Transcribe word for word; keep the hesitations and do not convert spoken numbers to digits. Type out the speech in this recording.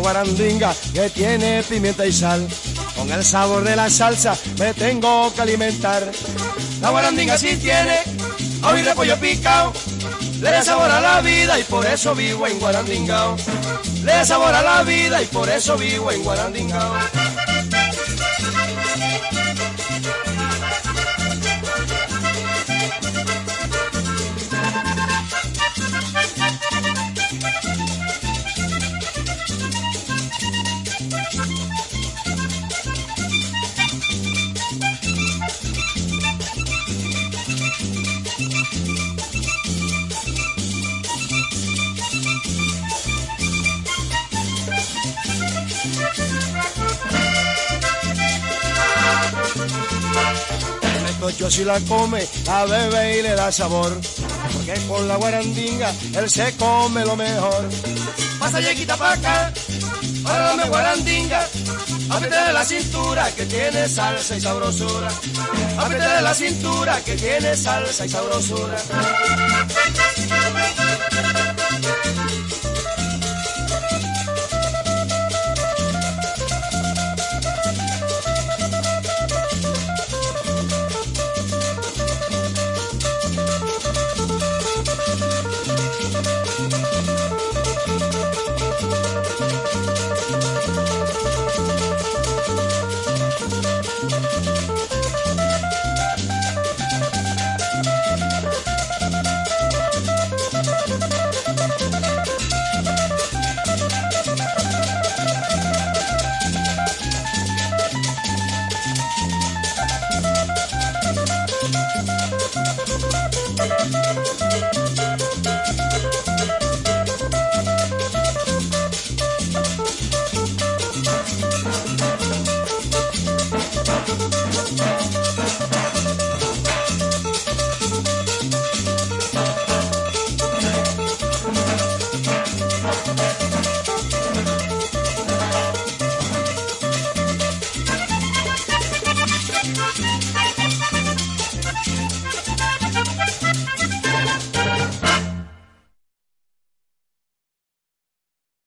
guarandinga que tiene pimienta y sal. Con el sabor de la salsa me tengo que alimentar. La guarandinga sí tiene hoy repollo picao, le da sabor a la vida y por eso vivo en Guarandingao. Le da sabor a la vida y por eso vivo en Guarandingao. Yo si la come, la bebe y le da sabor, porque con la guarandinga él se come lo mejor. Pasa yeguita pa' acá, para darme guarandinga, apriétale la cintura que tiene salsa y sabrosura. Apriétale la cintura que tiene salsa y sabrosura.